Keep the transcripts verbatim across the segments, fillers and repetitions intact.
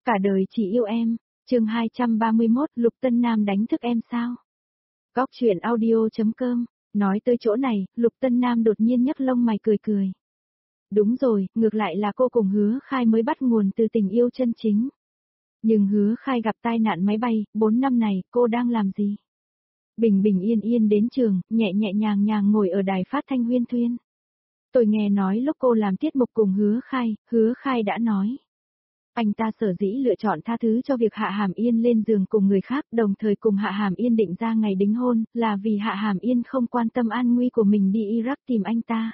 Cả đời chỉ yêu em, chương hai trăm ba mươi mốt Lục Tân Nam đánh thức em sao? Góc truyện audio.com, nói tới chỗ này, Lục Tân Nam đột nhiên nhấc lông mày cười cười. Đúng rồi, ngược lại là cô cùng Hứa Khai mới bắt nguồn từ tình yêu chân chính. Nhưng Hứa Khai gặp tai nạn máy bay, bốn năm này, cô đang làm gì? Bình bình yên yên đến trường, nhẹ nhẹ nhàng nhàng ngồi ở đài phát thanh Huyên Thuyên. Tôi nghe nói lúc cô làm tiết mục cùng Hứa Khai, Hứa Khai đã nói. Anh ta sở dĩ lựa chọn tha thứ cho việc Hạ Hàm Yên lên giường cùng người khác, đồng thời cùng Hạ Hàm Yên định ra ngày đính hôn, là vì Hạ Hàm Yên không quan tâm an nguy của mình đi Iraq tìm anh ta.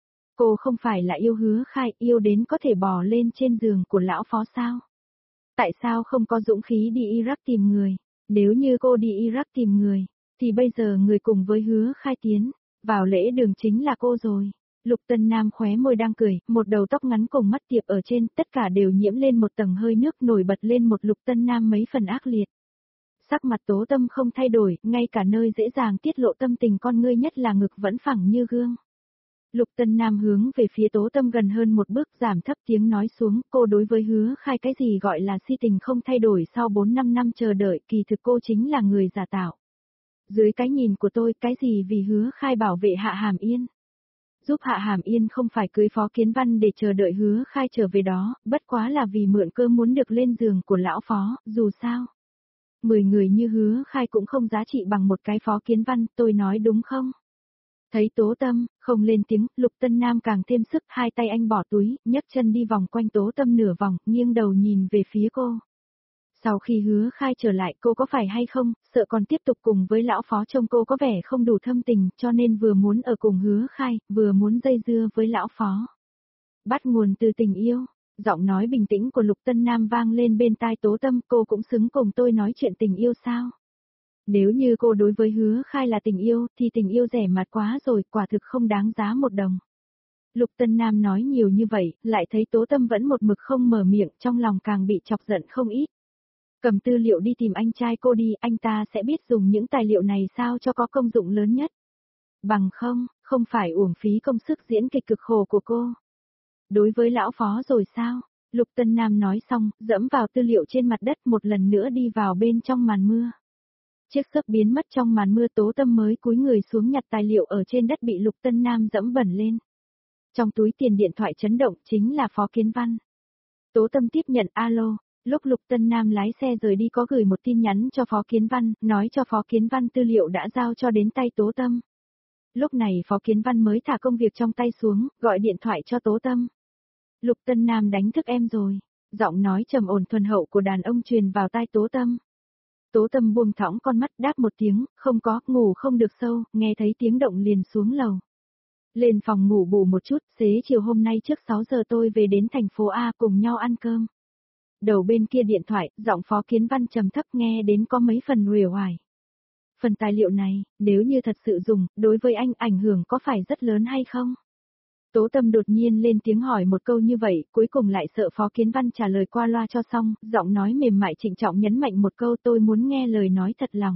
Cô không phải là yêu Hứa Khai, yêu đến có thể bò lên trên giường của lão phó sao? Tại sao không có dũng khí đi Iraq tìm người? Nếu như cô đi Iraq tìm người, thì bây giờ người cùng với Hứa Khai tiến, vào lễ đường chính là cô rồi. Lục Tân Nam khóe môi đang cười, một đầu tóc ngắn cùng mắt tiệp ở trên, tất cả đều nhiễm lên một tầng hơi nước nổi bật lên một Lục Tân Nam mấy phần ác liệt. Sắc mặt Tố Tâm không thay đổi, ngay cả nơi dễ dàng tiết lộ tâm tình con ngươi nhất là ngực vẫn phẳng như gương. Lục Tân Nam hướng về phía Tố Tâm gần hơn một bước, giảm thấp tiếng nói xuống, cô đối với Hứa Khai cái gì gọi là si tình không thay đổi sau bốn năm năm chờ đợi, kỳ thực cô chính là người giả tạo. Dưới cái nhìn của tôi, cái gì vì Hứa Khai bảo vệ Hạ Hàm Yên. Giúp Hạ Hàm Yên không phải cưới Phó Kiến Văn để chờ đợi Hứa Khai trở về đó, bất quá là vì mượn cơ muốn được lên giường của lão phó, dù sao. Mười người như Hứa Khai cũng không giá trị bằng một cái Phó Kiến Văn, tôi nói đúng không? Thấy Tố Tâm, không lên tiếng, Lục Tân Nam càng thêm sức, hai tay anh bỏ túi, nhấc chân đi vòng quanh Tố Tâm nửa vòng, nghiêng đầu nhìn về phía cô. Sau khi Hứa Khai trở lại cô có phải hay không, sợ còn tiếp tục cùng với lão phó trông cô có vẻ không đủ thâm tình, cho nên vừa muốn ở cùng Hứa Khai, vừa muốn dây dưa với lão phó. Bắt nguồn từ tình yêu, giọng nói bình tĩnh của Lục Tân Nam vang lên bên tai Tố Tâm, cô cũng xứng cùng tôi nói chuyện tình yêu sao? Nếu như cô đối với Hứa Khai là tình yêu, thì tình yêu rẻ mạt quá rồi, quả thực không đáng giá một đồng. Lục Tân Nam nói nhiều như vậy, lại thấy Tố Tâm vẫn một mực không mở miệng, trong lòng càng bị chọc giận không ít. Cầm tư liệu đi tìm anh trai cô đi, anh ta sẽ biết dùng những tài liệu này sao cho có công dụng lớn nhất. Bằng không, không phải uổng phí công sức diễn kịch cực khổ của cô. Đối với lão phó rồi sao? Lục Tân Nam nói xong, dẫm vào tư liệu trên mặt đất một lần nữa đi vào bên trong màn mưa. Chiếc xấp biến mất trong màn mưa, Tố Tâm mới cúi người xuống nhặt tài liệu ở trên đất bị Lục Tân Nam dẫm bẩn lên. Trong túi tiền điện thoại chấn động chính là Phó Kiến Văn. Tố Tâm tiếp nhận alo. Lúc Lục Tân Nam lái xe rời đi có gửi một tin nhắn cho Phó Kiến Văn, nói cho Phó Kiến Văn tư liệu đã giao cho đến tay Tố Tâm. Lúc này Phó Kiến Văn mới thả công việc trong tay xuống, gọi điện thoại cho Tố Tâm. Lục Tân Nam đánh thức em rồi, giọng nói trầm ổn thuần hậu của đàn ông truyền vào tai Tố Tâm. Tố Tâm buông thõng con mắt đáp một tiếng, không có, ngủ không được sâu, nghe thấy tiếng động liền xuống lầu. Lên phòng ngủ bù một chút, xế chiều hôm nay trước sáu giờ tôi về đến thành phố A cùng nhau ăn cơm. Đầu bên kia điện thoại, giọng Phó Kiến Văn trầm thấp nghe đến có mấy phần uể oải. Phần tài liệu này, nếu như thật sự dùng, đối với anh ảnh hưởng có phải rất lớn hay không? Tố Tâm đột nhiên lên tiếng hỏi một câu như vậy, cuối cùng lại sợ Phó Kiến Văn trả lời qua loa cho xong, giọng nói mềm mại trịnh trọng nhấn mạnh một câu, tôi muốn nghe lời nói thật lòng.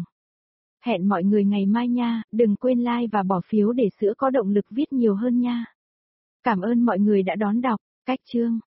Hẹn mọi người ngày mai nha, đừng quên like và bỏ phiếu để sữa có động lực viết nhiều hơn nha. Cảm ơn mọi người đã đón đọc, cách chương.